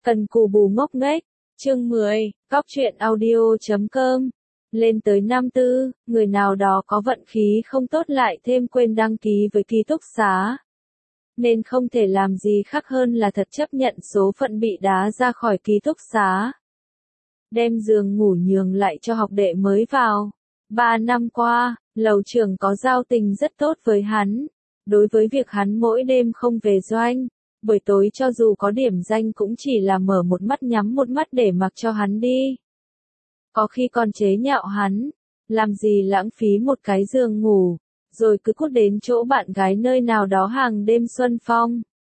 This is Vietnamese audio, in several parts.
Cần cù bù ngốc nghếch. Chương 10, Cóc truyện audio.com. Lên tới năm tư, người nào đó có vận khí không tốt lại thêm quên đăng ký với ký túc xá. Nên không thể làm gì khác hơn là thật chấp nhận số phận bị đá ra khỏi ký túc xá. Đem giường ngủ nhường lại cho học đệ mới vào. 3 năm qua, lầu trưởng có giao tình rất tốt với hắn. Đối với việc hắn mỗi đêm không về doanh, buổi tối cho dù có điểm danh cũng chỉ là mở một mắt nhắm một mắt để mặc cho hắn đi. Có khi còn chế nhạo hắn, làm gì lãng phí một cái giường ngủ, rồi cứ cút đến chỗ bạn gái nơi nào đó hàng đêm xuân phong.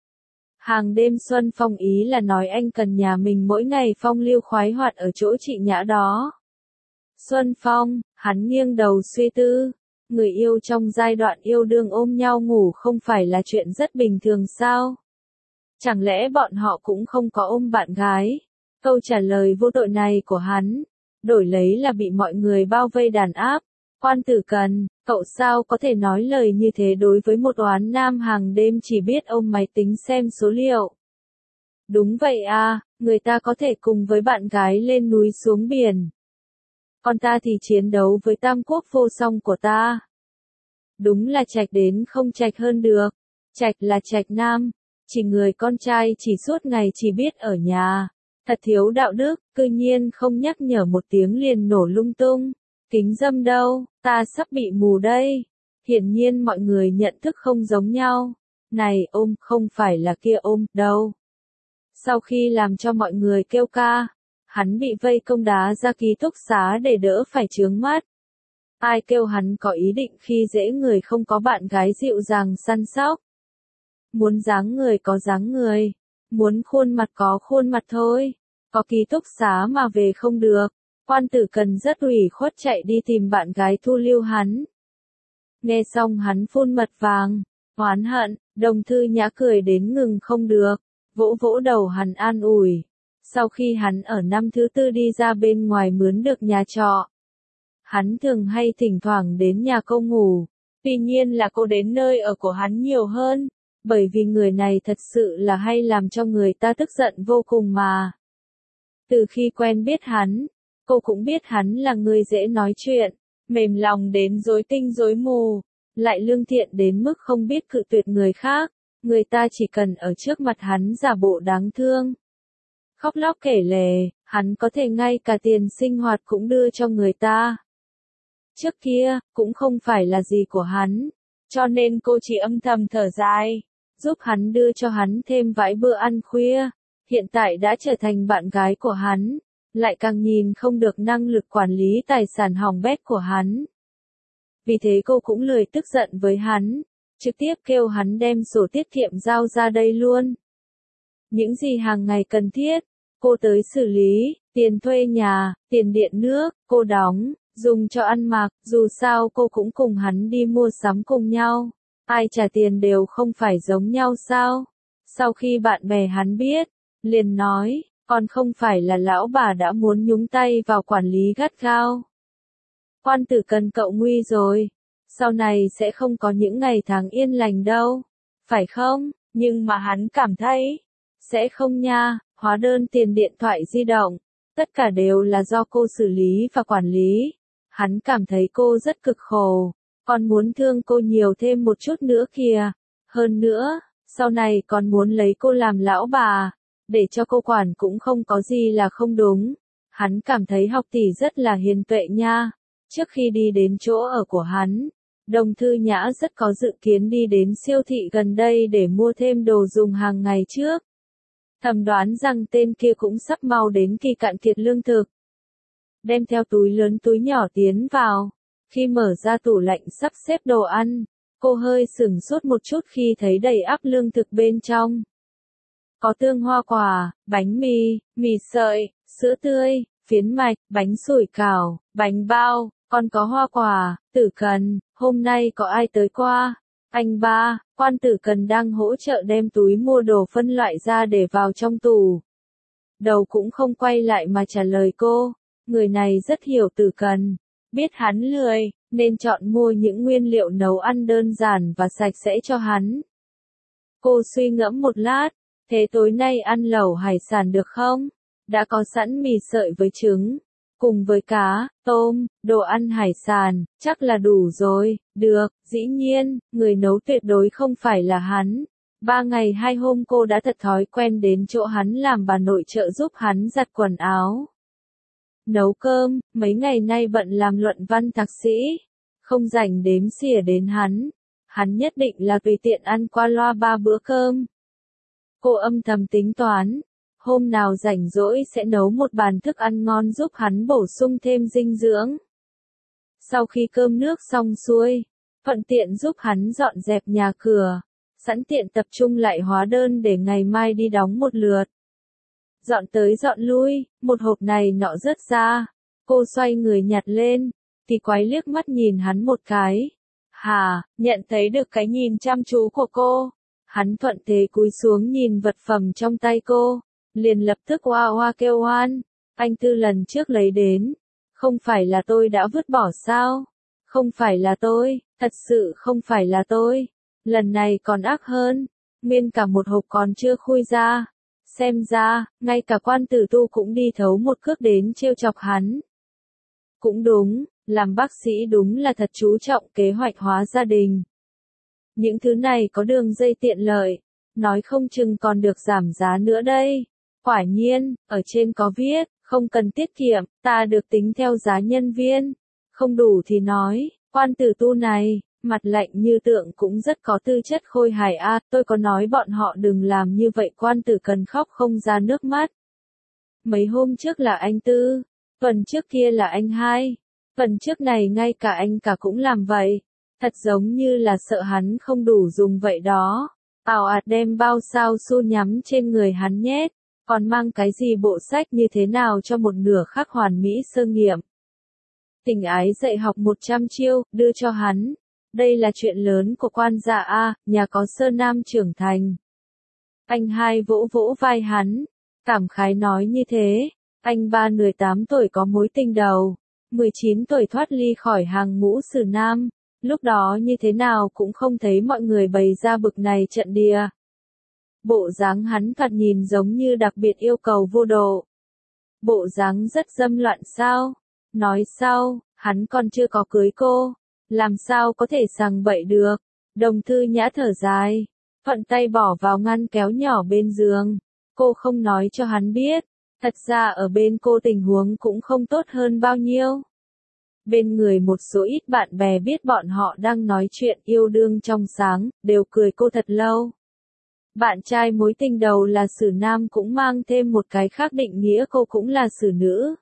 Hàng đêm xuân phong ý là nói anh cần nhà mình mỗi ngày phong lưu khoái hoạt ở chỗ chị Nhã đó. Xuân phong, hắn nghiêng đầu suy tư, người yêu trong giai đoạn yêu đương ôm nhau ngủ không phải là chuyện rất bình thường sao? Chẳng lẽ bọn họ cũng không có ôm bạn gái? Câu trả lời vô tội này của hắn, đổi lấy là bị mọi người bao vây đàn áp. Quan Tử Cần, cậu sao có thể nói lời như thế đối với một oán nam hàng đêm chỉ biết ôm máy tính xem số liệu? Đúng vậy à, người ta có thể cùng với bạn gái lên núi xuống biển. Còn ta thì chiến đấu với tam quốc vô song của ta. Đúng là trạch đến không trạch hơn được. Trạch là trạch nam, chỉ người con trai chỉ suốt ngày chỉ biết ở nhà. Thật thiếu đạo đức, cư nhiên không nhắc nhở một tiếng liền nổ lung tung. Kính dâm đâu, ta sắp bị mù đây. Hiển nhiên mọi người nhận thức không giống nhau. Này ôm, không phải là kia ôm, đâu. Sau khi làm cho mọi người kêu ca, hắn bị vây công đá ra ký túc xá để đỡ phải chướng mắt. Ai kêu hắn có ý định khi dễ người không có bạn gái dịu dàng săn sóc. Muốn dáng người có dáng người, muốn khuôn mặt có khuôn mặt thôi. Có ký túc xá mà về không được. Quan Tử Cần rất ủy khuất chạy đi tìm bạn gái thu lưu hắn. Nghe xong hắn phun mật vàng, oán hận, Đồng Thư Nhã cười đến ngừng không được, vỗ vỗ đầu hắn an ủi. Sau khi hắn ở năm thứ tư đi ra bên ngoài mướn được nhà trọ, hắn thường hay thỉnh thoảng đến nhà cô ngủ. Tuy nhiên là cô đến nơi ở của hắn nhiều hơn, bởi vì người này thật sự là hay làm cho người ta tức giận vô cùng mà. Từ khi quen biết hắn, cô cũng biết hắn là người dễ nói chuyện, mềm lòng đến rối tinh rối mù, lại lương thiện đến mức không biết cự tuyệt người khác, người ta chỉ cần ở trước mặt hắn giả bộ đáng thương. Khóc lóc kể lể, hắn có thể ngay cả tiền sinh hoạt cũng đưa cho người ta. Trước kia, cũng không phải là gì của hắn, cho nên cô chỉ âm thầm thở dài, giúp hắn đưa cho hắn thêm vài bữa ăn khuya. Hiện tại đã trở thành bạn gái của hắn, lại càng nhìn không được năng lực quản lý tài sản hỏng bét của hắn. Vì thế cô cũng lười tức giận với hắn, trực tiếp kêu hắn đem sổ tiết kiệm giao ra đây luôn. Những gì hàng ngày cần thiết, cô tới xử lý, tiền thuê nhà, tiền điện nước, cô đóng, dùng cho ăn mặc, dù sao cô cũng cùng hắn đi mua sắm cùng nhau. Ai trả tiền đều không phải giống nhau sao? Sau khi bạn bè hắn biết, liền nói, còn không phải là lão bà đã muốn nhúng tay vào quản lý gắt gao. Quan Tử Cần cậu nguy rồi, sau này sẽ không có những ngày tháng yên lành đâu, phải không? Nhưng mà hắn cảm thấy, sẽ không nha, hóa đơn tiền điện thoại di động, tất cả đều là do cô xử lý và quản lý. Hắn cảm thấy cô rất cực khổ, còn muốn thương cô nhiều thêm một chút nữa kìa. Hơn nữa, sau này còn muốn lấy cô làm lão bà, để cho cô quản cũng không có gì là không đúng. Hắn cảm thấy học tỷ rất là hiền tuệ nha. Trước khi đi đến chỗ ở của hắn, Đồng Thư Nhã rất có dự kiến đi đến siêu thị gần đây để mua thêm đồ dùng hàng ngày trước. Thầm đoán rằng tên kia cũng sắp mau đến kỳ cạn kiệt lương thực. Đem theo túi lớn túi nhỏ tiến vào. Khi mở ra tủ lạnh sắp xếp đồ ăn, cô hơi sửng sốt một chút khi thấy đầy ắp lương thực bên trong. Có tương hoa quả, bánh mì, mì sợi, sữa tươi, phiến mạch, bánh sủi cảo, bánh bao, còn có hoa quả. Tử Cần, hôm nay có ai tới qua? Anh ba. Quan Tử Cần đang hỗ trợ đem túi mua đồ phân loại ra để vào trong tủ. Đầu cũng không quay lại mà trả lời cô. Người này rất hiểu Tử Cần, biết hắn lười, nên chọn mua những nguyên liệu nấu ăn đơn giản và sạch sẽ cho hắn. Cô suy ngẫm một lát, Thế tối nay ăn lẩu hải sản được không? Đã có sẵn mì sợi với trứng, cùng với cá, tôm, đồ ăn hải sản, chắc là đủ rồi. Được, dĩ nhiên, người nấu tuyệt đối không phải là hắn. 3 ngày 2 hôm cô đã thật thói quen đến chỗ hắn làm bà nội trợ giúp hắn giặt quần áo, nấu cơm. Mấy ngày nay bận làm luận văn thạc sĩ, không rảnh đếm xỉa đến hắn. Hắn nhất định là tùy tiện ăn qua loa 3 bữa cơm. Cô âm thầm tính toán, hôm nào rảnh rỗi sẽ nấu một bàn thức ăn ngon giúp hắn bổ sung thêm dinh dưỡng. Sau khi cơm nước xong xuôi, thuận tiện giúp hắn dọn dẹp nhà cửa, sẵn tiện tập trung lại hóa đơn để ngày mai đi đóng một lượt. Dọn tới dọn lui, một hộp này nọ rớt ra, cô xoay người nhặt lên, thì quái liếc mắt nhìn hắn một cái. Hà, nhận thấy được cái nhìn chăm chú của cô, hắn thuận thế cúi xuống nhìn vật phẩm trong tay cô, liền lập tức oa oa kêu oan. Anh Tư lần trước lấy đến, không phải là tôi đã vứt bỏ sao? Không phải là tôi, thật sự không phải là tôi. Lần này còn ác hơn, nguyên cả một hộp còn chưa khui ra. Xem ra, ngay cả quan tử tu cũng đi thấu một cước đến trêu chọc hắn. Cũng đúng, làm bác sĩ đúng là thật chú trọng kế hoạch hóa gia đình. Những thứ này có đường dây tiện lợi, nói không chừng còn được giảm giá nữa đây. Quả nhiên, ở trên có viết, không cần tiết kiệm, ta được tính theo giá nhân viên. Không đủ thì nói, quan tử tu này, mặt lạnh như tượng cũng rất có tư chất khôi hài a. Tôi có nói bọn họ đừng làm như vậy, quan tử cần khóc không ra nước mắt. Mấy hôm trước là anh Tư, tuần trước kia là anh Hai, tuần trước này ngay cả anh cả cũng làm vậy. Thật giống như là sợ hắn không đủ dùng vậy đó. Ào ạt đem bao sao su nhắm trên người hắn nhét, còn mang cái gì bộ sách như thế nào cho một nửa khắc hoàn mỹ sơ nghiệm. Tình ái dạy học 100 chiêu, đưa cho hắn. Đây là chuyện lớn của quan gia a, nhà có sơ nam trưởng thành. Anh Hai vỗ vỗ vai hắn, cảm khái nói như thế. Anh Ba 18 tuổi có mối tình đầu, 19 tuổi thoát ly khỏi hàng ngũ sử nam. Lúc đó như thế nào cũng không thấy mọi người bày ra bực này trận địa. Bộ dáng hắn thoạt nhìn giống như đặc biệt yêu cầu vô độ. Bộ dáng rất dâm loạn sao? Nói sau, hắn còn chưa có cưới cô, làm sao có thể sằng bậy được? Đồng Thư Nhã thở dài, thuận tay bỏ vào ngăn kéo nhỏ bên giường. Cô không nói cho hắn biết, thật ra ở bên cô tình huống cũng không tốt hơn bao nhiêu. Bên người một số ít bạn bè biết bọn họ đang nói chuyện yêu đương trong sáng, đều cười cô thật lâu. Bạn trai mối tình đầu là sử nam cũng mang thêm một cái khác định nghĩa cô cũng là sử nữ.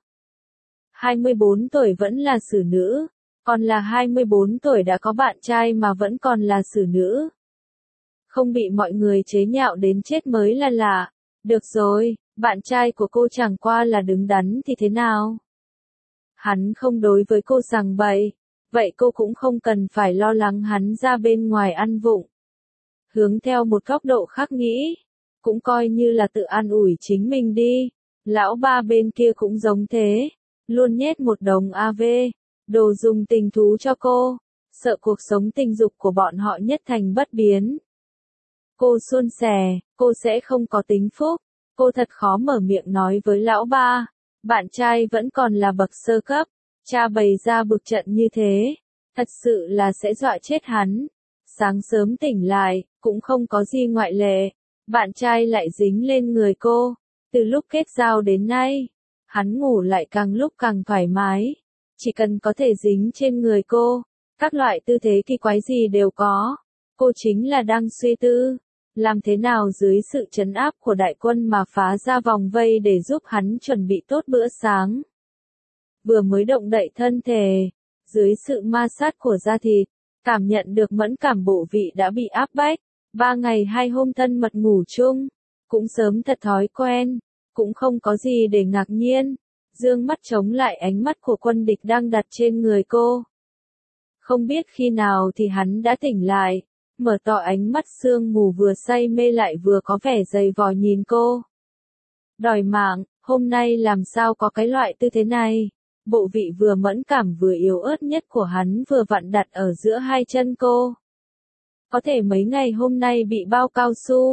24 tuổi vẫn là sử nữ, còn là 24 tuổi đã có bạn trai mà vẫn còn là sử nữ. Không bị mọi người chế nhạo đến chết mới là lạ. Được rồi, bạn trai của cô chẳng qua là đứng đắn thì thế nào? Hắn không đối với cô rằng bậy, vậy cô cũng không cần phải lo lắng hắn ra bên ngoài ăn vụng. Hướng theo một góc độ khác nghĩ, cũng coi như là tự an ủi chính mình đi. Lão Ba bên kia cũng giống thế, luôn nhét một đống AV, đồ dùng tình thú cho cô, sợ cuộc sống tình dục của bọn họ nhất thành bất biến. Cô suôn sẻ, cô sẽ không có tính phúc. Cô thật khó mở miệng nói với Lão Ba. Bạn trai vẫn còn là bậc sơ cấp, cha bày ra bực trận như thế, thật sự là sẽ dọa chết hắn. Sáng sớm tỉnh lại, cũng không có gì ngoại lệ, bạn trai lại dính lên người cô. Từ lúc kết giao đến nay, hắn ngủ lại càng lúc càng thoải mái, chỉ cần có thể dính trên người cô, các loại tư thế kỳ quái gì đều có. Cô chính là đang suy tư, làm thế nào dưới sự trấn áp của đại quân mà phá ra vòng vây để giúp hắn chuẩn bị tốt bữa sáng. Vừa mới động đậy thân thể, dưới sự ma sát của da thịt, cảm nhận được mẫn cảm bộ vị đã bị áp bách. 3 ngày 2 hôm thân mật ngủ chung, cũng sớm thật thói quen, cũng không có gì để ngạc nhiên. Dương mắt chống lại ánh mắt của quân địch đang đặt trên người cô. Không biết khi nào thì hắn đã tỉnh lại, mở to ánh mắt sương mù vừa say mê lại vừa có vẻ dày vò nhìn cô. Đòi mạng, hôm nay làm sao có cái loại tư thế này? Bộ vị vừa mẫn cảm vừa yếu ớt nhất của hắn vừa vặn đặt ở giữa hai chân cô. Có thể mấy ngày hôm nay bị bao cao su,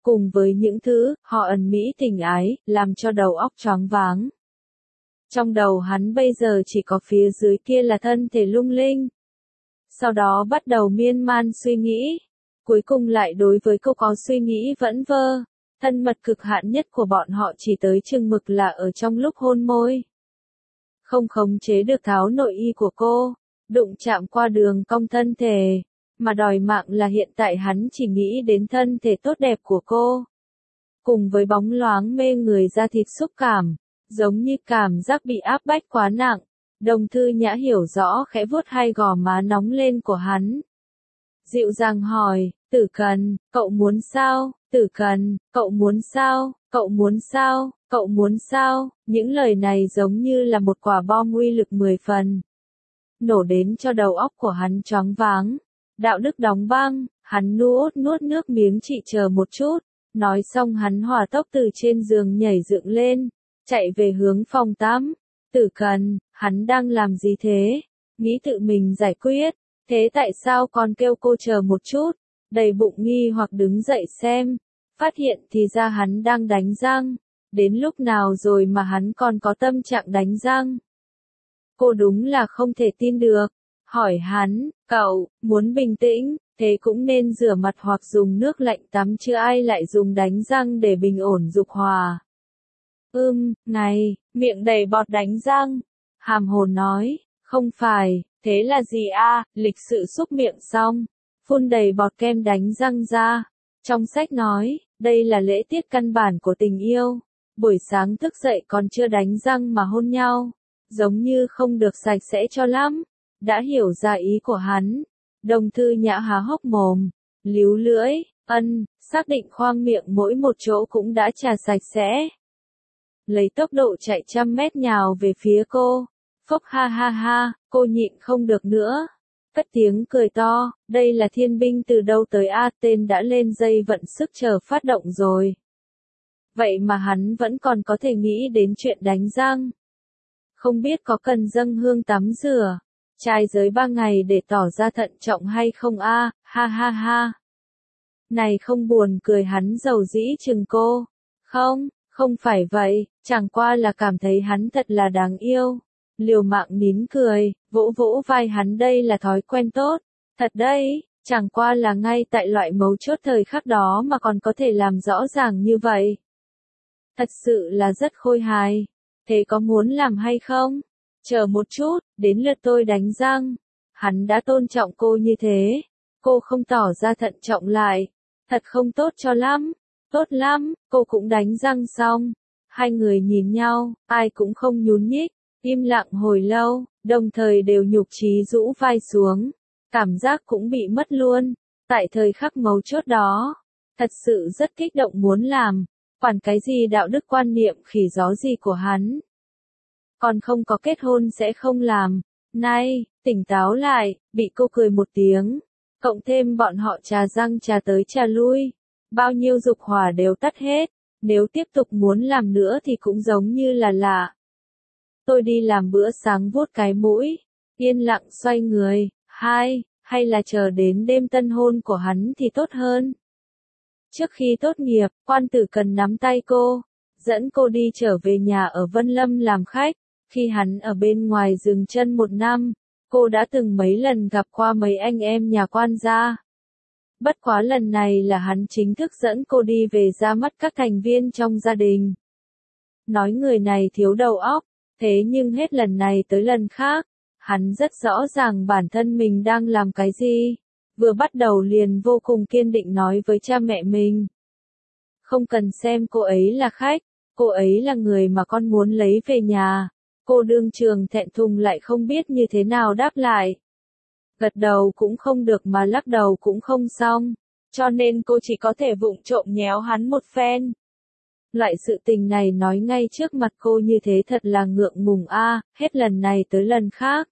cùng với những thứ họ ẩn mỹ tình ái, làm cho đầu óc choáng váng. Trong đầu hắn bây giờ chỉ có phía dưới kia là thân thể lung linh. Sau đó bắt đầu miên man suy nghĩ. Cuối cùng lại đối với cô có suy nghĩ vẫn vơ. Thân mật cực hạn nhất của bọn họ chỉ tới chừng mực là ở trong lúc hôn môi. Không khống chế được tháo nội y của cô, đụng chạm qua đường cong thân thể, mà đòi mạng là hiện tại hắn chỉ nghĩ đến thân thể tốt đẹp của cô. Cùng với bóng loáng mê người da thịt xúc cảm, giống như cảm giác bị áp bách quá nặng, Đồng Thư Nhã hiểu rõ khẽ vuốt hai gò má nóng lên của hắn. Dịu dàng hỏi, Tử Cần, cậu muốn sao? Tử Cần, cậu muốn sao? Cậu muốn sao? Cậu muốn sao? Những lời này giống như là một quả bom uy lực 10 phần. Nổ đến cho đầu óc của hắn choáng váng. Đạo đức đóng băng, hắn nuốt nước miếng chị chờ một chút. Nói xong hắn hỏa tốc từ trên giường nhảy dựng lên, chạy về hướng phòng tắm. Tử Cần, hắn đang làm gì thế? Nghĩ tự mình giải quyết. Thế tại sao còn kêu cô chờ một chút? Đầy bụng nghi hoặc đứng dậy xem. Phát hiện thì ra hắn đang đánh răng. Đến lúc nào rồi mà hắn còn có tâm trạng đánh răng? Cô đúng là không thể tin được. Hỏi hắn, cậu, muốn bình tĩnh, thế cũng nên rửa mặt hoặc dùng nước lạnh tắm chứ ai lại dùng đánh răng để bình ổn dục hòa. Này, miệng đầy bọt đánh răng. Hàm hồ nói, không phải, thế là gì a? Lịch sự xúc miệng xong, phun đầy bọt kem đánh răng ra. Trong sách nói, đây là lễ tiết căn bản của tình yêu. Buổi sáng thức dậy còn chưa đánh răng mà hôn nhau, giống như không được sạch sẽ cho lắm. Đã hiểu ra ý của hắn. Đồng Thư Nhã há hốc mồm, líu lưỡi, xác định khoang miệng mỗi một chỗ cũng đã chà sạch sẽ. Lấy tốc độ chạy 100 mét nhào về phía cô. Phốc ha ha ha, cô nhịn không được nữa. Cất tiếng cười to, đây là thiên binh từ đâu tới a, tên đã lên dây vận sức chờ phát động rồi. Vậy mà hắn vẫn còn có thể nghĩ đến chuyện đánh răng. Không biết có cần dâng hương tắm rửa, trai giới 3 ngày để tỏ ra thận trọng hay không a, ha ha ha. Này không buồn cười hắn dầu dĩ chừng cô. Không phải vậy, chẳng qua là cảm thấy hắn thật là đáng yêu. Liều mạng nín cười, vỗ vỗ vai hắn, đây là thói quen tốt. Thật đấy, chẳng qua là ngay tại loại mấu chốt thời khắc đó mà còn có thể làm rõ ràng như vậy. Thật sự là rất khôi hài. Thế có muốn làm hay không? Chờ một chút, đến lượt tôi đánh răng. Hắn đã tôn trọng cô như thế. Cô không tỏ ra thận trọng lại. Thật không tốt cho lắm. Tốt lắm, cô cũng đánh răng xong. Hai người nhìn nhau, ai cũng không nhún nhích. Im lặng hồi lâu, đồng thời đều nhục chí rũ vai xuống. Cảm giác cũng bị mất luôn. Tại thời khắc mấu chốt đó. Thật sự rất kích động muốn làm. Quản cái gì đạo đức quan niệm khỉ gió gì của hắn. Còn không có kết hôn sẽ không làm. Này, tỉnh táo lại, bị cô cười một tiếng. Cộng thêm bọn họ trà răng trà tới trà lui. Bao nhiêu dục hỏa đều tắt hết. Nếu tiếp tục muốn làm nữa thì cũng giống như là lạ. Tôi đi làm bữa sáng vuốt cái mũi. Yên lặng xoay người. Hay là chờ đến đêm tân hôn của hắn thì tốt hơn. Trước khi tốt nghiệp, Quan Tử Cần nắm tay cô, dẫn cô đi trở về nhà ở Vân Lâm làm khách. Khi hắn ở bên ngoài dừng chân 1 năm, cô đã từng mấy lần gặp qua mấy anh em nhà quan gia. Bất quá lần này là hắn chính thức dẫn cô đi về ra mắt các thành viên trong gia đình. Nói người này thiếu đầu óc, thế nhưng hết lần này tới lần khác, hắn rất rõ ràng bản thân mình đang làm cái gì. Vừa bắt đầu liền vô cùng kiên định nói với cha mẹ mình. Không cần xem cô ấy là khách, cô ấy là người mà con muốn lấy về nhà. Cô đương trường thẹn thùng lại không biết như thế nào đáp lại. Gật đầu cũng không được mà lắc đầu cũng không xong, cho nên cô chỉ có thể vụng trộm nhéo hắn một phen. Loại sự tình này nói ngay trước mặt cô như thế thật là ngượng ngùng a, hết lần này tới lần khác.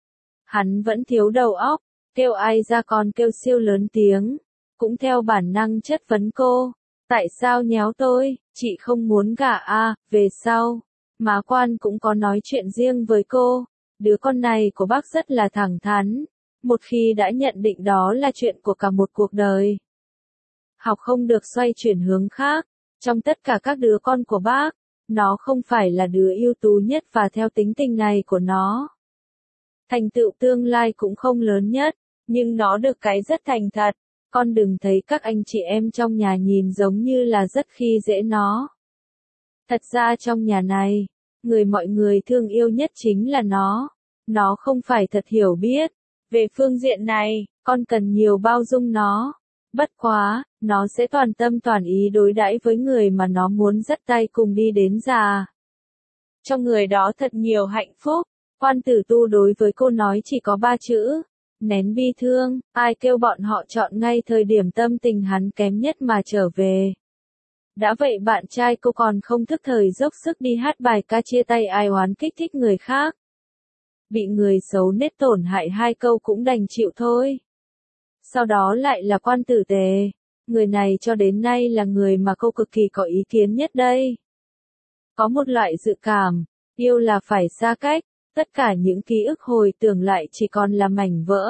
Hắn vẫn thiếu đầu óc, kêu ai ra còn kêu siêu lớn tiếng, cũng theo bản năng chất vấn cô. Tại sao nhéo tôi, chị không muốn gả a, về sau. Má Quan cũng có nói chuyện riêng với cô, đứa con này của bác rất là thẳng thắn, một khi đã nhận định đó là chuyện của cả một cuộc đời. học không được xoay chuyển hướng khác. Trong tất cả các đứa con của bác, nó không phải là đứa ưu tú nhất và theo tính tình này của nó. Thành tựu tương lai cũng không lớn nhất, nhưng nó được cái rất thành thật. Con đừng thấy các anh chị em trong nhà nhìn giống như là rất khi dễ nó. Thật ra trong nhà này, người mọi người thương yêu nhất chính là nó. Nó không phải thật hiểu biết. Về phương diện này, con cần nhiều bao dung nó. Bất quá, nó sẽ toàn tâm toàn ý đối đãi với người mà nó muốn dắt tay cùng đi đến già. Cho người đó thật nhiều hạnh phúc. Quan Tử Tu đối với cô nói chỉ có 3 chữ. Nén bi thương, ai kêu bọn họ chọn ngay thời điểm tâm tình hắn kém nhất mà trở về. Đã vậy bạn trai cô còn không thức thời dốc sức đi hát bài ca chia tay ai oán kích thích người khác. Bị người xấu nết tổn hại 2 câu cũng đành chịu thôi. Sau đó lại là Quan Tử Tề. Người này cho đến nay là người mà cô cực kỳ có ý kiến nhất đây. Có một loại dự cảm, yêu là phải xa cách, tất cả những ký ức hồi tưởng lại chỉ còn là mảnh vỡ.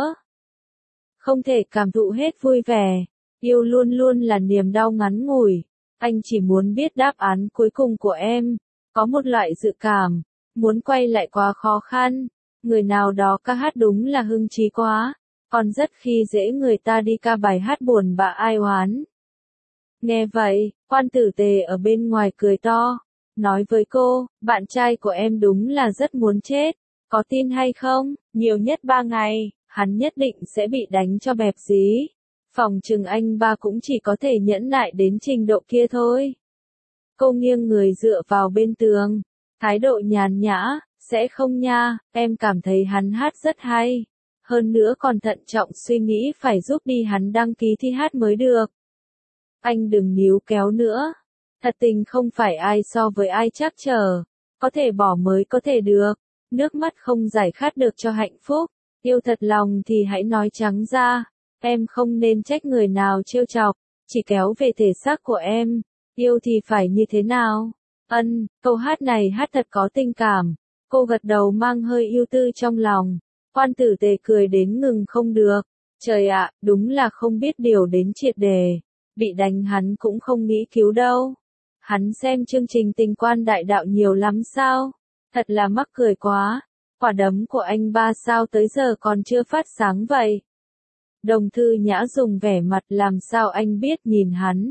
Không thể cảm thụ hết vui vẻ, yêu luôn luôn là niềm đau ngắn ngủi. Anh chỉ muốn biết đáp án cuối cùng của em. Có một loại dự cảm, muốn quay lại quá khó khăn. Người nào đó ca hát đúng là hưng trí quá, còn rất khi dễ người ta đi ca bài hát buồn bã ai oán. Nghe vậy, Quan Tử Tề ở bên ngoài cười to, nói với cô, bạn trai của em đúng là rất muốn chết, có tin hay không, nhiều nhất 3 ngày, hắn nhất định sẽ bị đánh cho bẹp dí. Phòng chừng anh ba cũng chỉ có thể nhẫn nại đến trình độ kia thôi. Cô nghiêng người dựa vào bên tường, thái độ nhàn nhã, sẽ không nha, em cảm thấy hắn hát rất hay. Hơn nữa còn thận trọng suy nghĩ phải giúp đi hắn đăng ký thi hát mới được. Anh đừng níu kéo nữa. Thật tình không phải ai so với ai chắc chờ. Có thể bỏ mới có thể được. Nước mắt không giải khát được cho hạnh phúc. Yêu thật lòng thì hãy nói trắng ra. Em không nên trách người nào trêu chọc. Chỉ kéo về thể xác của em. Yêu thì phải như thế nào? Câu hát này hát thật có tình cảm. Cô gật đầu mang hơi ưu tư trong lòng. Quan Tử Tề cười đến ngừng không được. Trời ạ, đúng là không biết điều đến triệt đề. Bị đánh hắn cũng không nghĩ cứu đâu. Hắn xem chương trình Tình Quan Đại Đạo nhiều lắm sao? Thật là mắc cười quá. Quả đấm của anh ba sao tới giờ còn chưa phát sáng vậy? Đồng Thư Nhã dùng vẻ mặt làm sao anh biết nhìn hắn.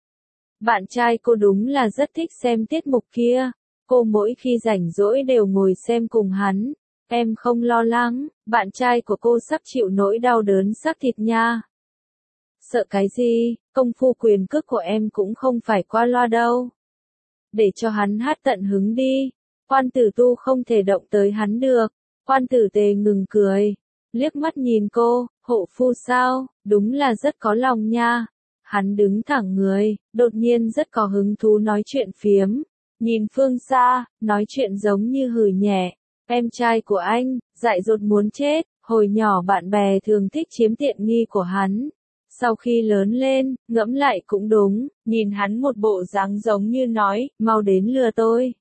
Bạn trai cô đúng là rất thích xem tiết mục kia. Cô mỗi khi rảnh rỗi đều ngồi xem cùng hắn. Em không lo lắng, bạn trai của cô sắp chịu nỗi đau đớn xác thịt nha. Sợ cái gì, công phu quyền cước của em cũng không phải qua loa đâu. Để cho hắn hát tận hứng đi. Quan Tử Tu không thể động tới hắn được. Quan Tử Tề ngừng cười, liếc mắt nhìn cô, hộ phu sao, đúng là rất có lòng nha. Hắn đứng thẳng người, đột nhiên rất có hứng thú nói chuyện phiếm. Nhìn phương xa, nói chuyện giống như hừ nhẹ. Em trai của anh, dại dột muốn chết, hồi nhỏ bạn bè thường thích chiếm tiện nghi của hắn. Sau khi lớn lên, ngẫm lại cũng đúng, nhìn hắn một bộ dáng giống như nói, mau đến lừa tôi.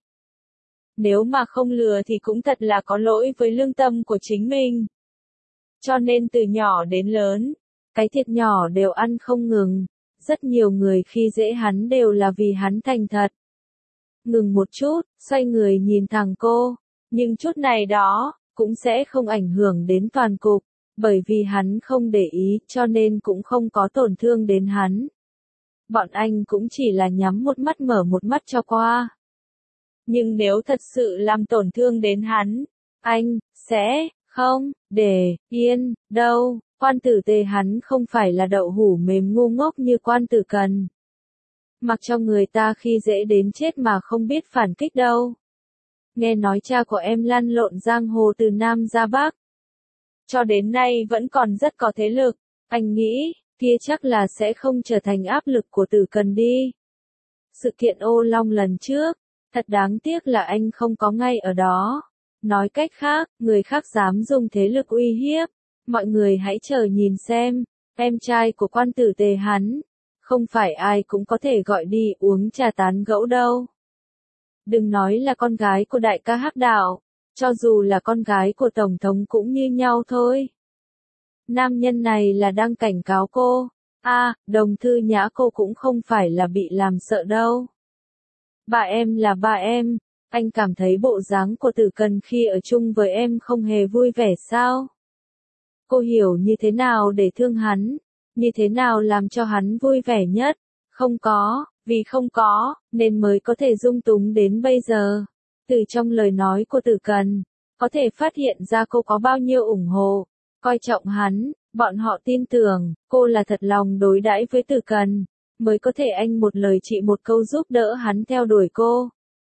Nếu mà không lừa thì cũng thật là có lỗi với lương tâm của chính mình. Cho nên từ nhỏ đến lớn, cái thiệt nhỏ đều ăn không ngừng. Rất nhiều người khi dễ hắn đều là vì hắn thành thật. Ngừng một chút, xoay người nhìn thẳng cô. Nhưng chút này đó, cũng sẽ không ảnh hưởng đến toàn cục. Bởi vì hắn không để ý, cho nên cũng không có tổn thương đến hắn. Bọn anh cũng chỉ là nhắm một mắt mở một mắt cho qua. Nhưng nếu thật sự làm tổn thương đến hắn, anh sẽ không để yên đâu. Quan Tử Tề hắn không phải là đậu hũ mềm ngu ngốc như Quan Tử Cần. Mặc cho người ta khi dễ đến chết mà không biết phản kích đâu. Nghe nói cha của em lăn lộn giang hồ từ Nam ra Bắc. Cho đến nay vẫn còn rất có thế lực. Anh nghĩ, kia chắc là sẽ không trở thành áp lực của Tử Cần đi. Sự kiện Ô Long lần trước, thật đáng tiếc là anh không có ngay ở đó. Nói cách khác, người khác dám dùng thế lực uy hiếp. Mọi người hãy chờ nhìn xem, em trai của Quan Tử Tề hắn. Không phải ai cũng có thể gọi đi uống trà tán gẫu đâu. Đừng nói là con gái của đại ca Hắc Đạo, cho dù là con gái của Tổng thống cũng như nhau thôi. Nam nhân này là đang cảnh cáo cô, Đồng Thư Nhã cô cũng không phải là bị làm sợ đâu. Ba em là ba em, anh cảm thấy bộ dáng của Tử Cần khi ở chung với em không hề vui vẻ sao? Cô hiểu như thế nào để thương hắn, như thế nào làm cho hắn vui vẻ nhất? Không có, vì không có, nên mới có thể dung túng đến bây giờ. Từ trong lời nói của Tử Cần, có thể phát hiện ra cô có bao nhiêu ủng hộ, coi trọng hắn, bọn họ tin tưởng, cô là thật lòng đối đãi với Tử Cần, mới có thể anh một lời chị một câu giúp đỡ hắn theo đuổi cô.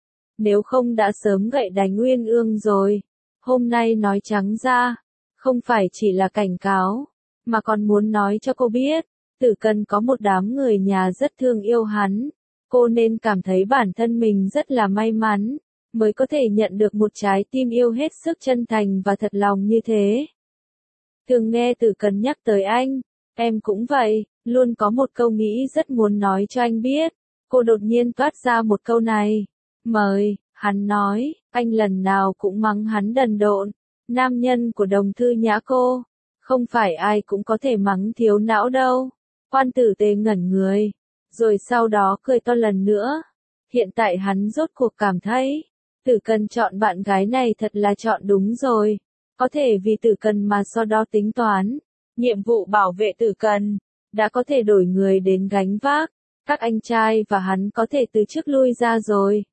Nếu không đã sớm gậy đánh Uyên Ương rồi. Hôm nay nói trắng ra, không phải chỉ là cảnh cáo, mà còn muốn nói cho cô biết, Tử Cần có một đám người nhà rất thương yêu hắn. Cô nên cảm thấy bản thân mình rất là may mắn, mới có thể nhận được một trái tim yêu hết sức chân thành và thật lòng như thế. Thường nghe Tử Cần nhắc tới anh, em cũng vậy, luôn có một câu nghĩ rất muốn nói cho anh biết. Cô đột nhiên toát ra một câu này. Mời, hắn nói, anh lần nào cũng mắng hắn đần độn. Nam nhân của Đồng Thư Nhã cô, không phải ai cũng có thể mắng thiếu não đâu. Quan Tử Tề ngẩn người, rồi sau đó cười to lần nữa. Hiện tại hắn rốt cuộc cảm thấy, Tử Cần chọn bạn gái này thật là chọn đúng rồi. Có thể vì Tử Cần mà so đo tính toán, nhiệm vụ bảo vệ Tử Cần, đã có thể đổi người đến gánh vác. Các anh trai và hắn có thể từ chức lui ra rồi.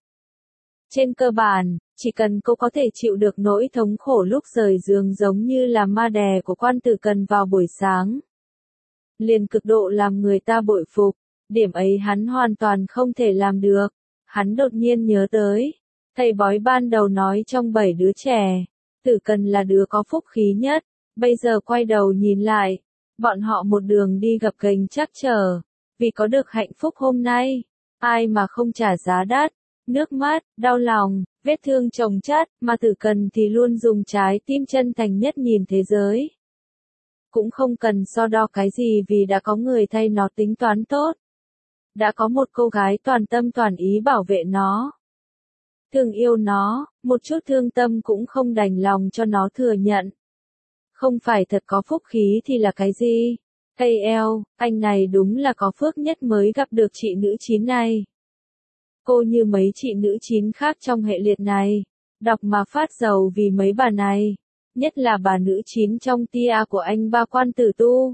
Trên cơ bản, chỉ cần cô có thể chịu được nỗi thống khổ lúc rời giường giống như là ma đè của Quan Tử Cần vào buổi sáng, liền cực độ làm người ta bội phục, điểm ấy hắn hoàn toàn không thể làm được. Hắn đột nhiên nhớ tới, thầy bói ban đầu nói trong 7 đứa trẻ, Tử Cần là đứa có phúc khí nhất, bây giờ quay đầu nhìn lại, bọn họ một đường đi gập ghềnh trắc trở, vì có được hạnh phúc hôm nay, ai mà không trả giá đắt. Nước mắt, đau lòng, vết thương chồng chất, mà Tử Cần thì luôn dùng trái tim chân thành nhất nhìn thế giới. Cũng không cần so đo cái gì vì đã có người thay nó tính toán tốt. Đã có một cô gái toàn tâm toàn ý bảo vệ nó. Thương yêu nó, một chút thương tâm cũng không đành lòng cho nó thừa nhận. Không phải thật có phúc khí thì là cái gì? Eo, anh này đúng là có phước nhất mới gặp được chị nữ chín này. Cô như mấy chị nữ chín khác trong hệ liệt này, đọc mà phát giàu vì mấy bà này, nhất là bà nữ chín trong tia của anh ba Quan Tử Tu.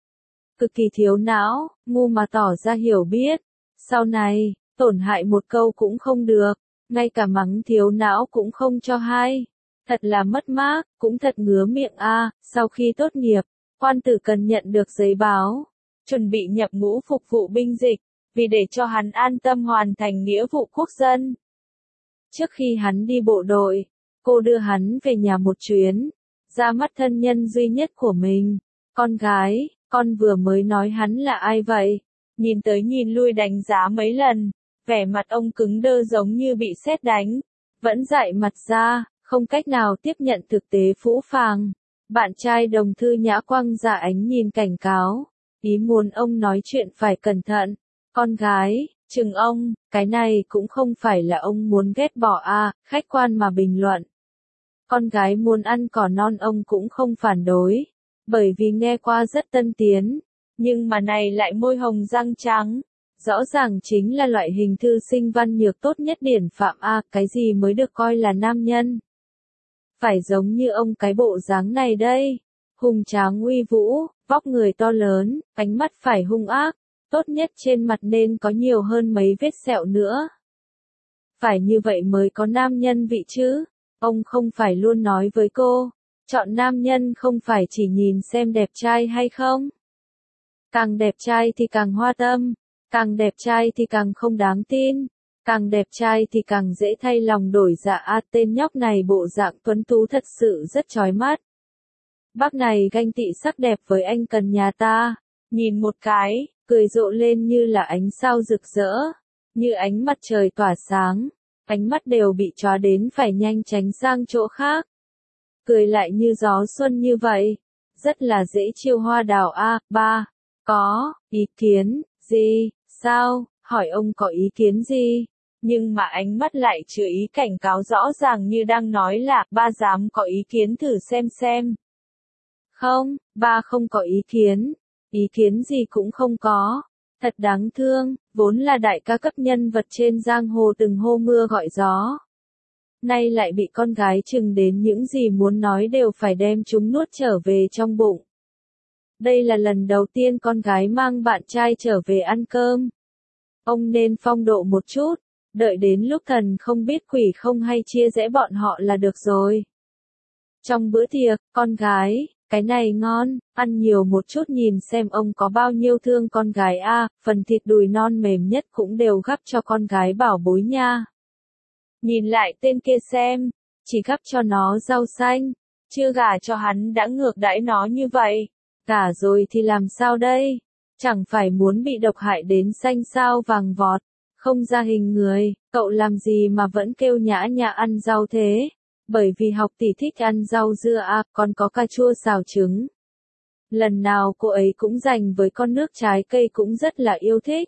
Cực kỳ thiếu não, ngu mà tỏ ra hiểu biết, sau này, tổn hại một câu cũng không được, ngay cả mắng thiếu não cũng không cho hay. Thật là mất mát, cũng thật ngứa miệng sau khi tốt nghiệp, Quan Tử Cần nhận được giấy báo, chuẩn bị nhập ngũ phục vụ binh dịch. Vì để cho hắn an tâm hoàn thành nghĩa vụ quốc dân. Trước khi hắn đi bộ đội, cô đưa hắn về nhà một chuyến, ra mắt thân nhân duy nhất của mình. Con gái, con vừa mới nói hắn là ai vậy? Nhìn tới nhìn lui đánh giá mấy lần, vẻ mặt ông cứng đơ giống như bị sét đánh, vẫn dại mặt ra, không cách nào tiếp nhận thực tế phũ phàng. Bạn trai Đồng Thư Nhã quăng ra ánh nhìn cảnh cáo, ý muốn ông nói chuyện phải cẩn thận. Con gái, chừng ông, cái này cũng không phải là ông muốn ghét bỏ khách quan mà bình luận. Con gái muốn ăn cỏ non ông cũng không phản đối, bởi vì nghe qua rất tân tiến, nhưng mà này lại môi hồng răng trắng, rõ ràng chính là loại hình thư sinh văn nhược tốt nhất điển phạm cái gì mới được coi là nam nhân. Phải giống như ông cái bộ dáng này đây, hùng tráng uy vũ, vóc người to lớn, ánh mắt phải hung ác. Tốt nhất trên mặt nên có nhiều hơn mấy vết sẹo nữa. Phải như vậy mới có nam nhân vị chứ. Ông không phải luôn nói với cô, chọn nam nhân không phải chỉ nhìn xem đẹp trai hay không. Càng đẹp trai thì càng hoa tâm, càng đẹp trai thì càng không đáng tin, càng đẹp trai thì càng dễ thay lòng đổi dạ. Tên nhóc này bộ dạng tuấn tú thật sự rất chói mắt. Bác này ganh tị sắc đẹp với anh Cần nhà ta, nhìn một cái, cười rộ lên như là ánh sao rực rỡ, như ánh mặt trời tỏa sáng, ánh mắt đều bị chóa đến phải nhanh tránh sang chỗ khác. Cười lại như gió xuân như vậy, rất là dễ chiêu hoa đào ba. Có, ý kiến, gì, sao, hỏi ông có ý kiến gì, nhưng mà ánh mắt lại chứa ý cảnh cáo rõ ràng như đang nói là, ba dám có ý kiến thử xem. Không, ba không có ý kiến. ý kiến gì cũng không có. Thật đáng thương, vốn là đại ca cấp nhân vật trên giang hồ từng hô mưa gọi gió. Nay lại bị con gái chừng đến những gì muốn nói đều phải đem chúng nuốt trở về trong bụng. Đây là lần đầu tiên con gái mang bạn trai trở về ăn cơm. Ông nên phong độ một chút, đợi đến lúc thần không biết quỷ không hay chia rẽ bọn họ là được rồi. Trong bữa tiệc, con gái, cái này ngon, ăn nhiều một chút nhìn xem ông có bao nhiêu thương con gái a, phần thịt đùi non mềm nhất cũng đều gắp cho con gái bảo bối nha. Nhìn lại tên kia xem, chỉ gắp cho nó rau xanh, chưa gả cho hắn đã ngược đãi nó như vậy. Gả rồi thì làm sao đây? Chẳng phải muốn bị độc hại đến xanh xao vàng vọt, không ra hình người, cậu làm gì mà vẫn kêu nhã nhã ăn rau thế? Bởi vì học tỷ thích ăn rau dưa à, còn có cà chua xào trứng. Lần nào cô ấy cũng dành với con nước trái cây cũng rất là yêu thích.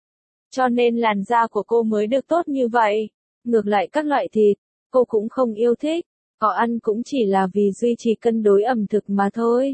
Cho nên làn da của cô mới được tốt như vậy. Ngược lại các loại thịt, cô cũng không yêu thích, có ăn cũng chỉ là vì duy trì cân đối ẩm thực mà thôi.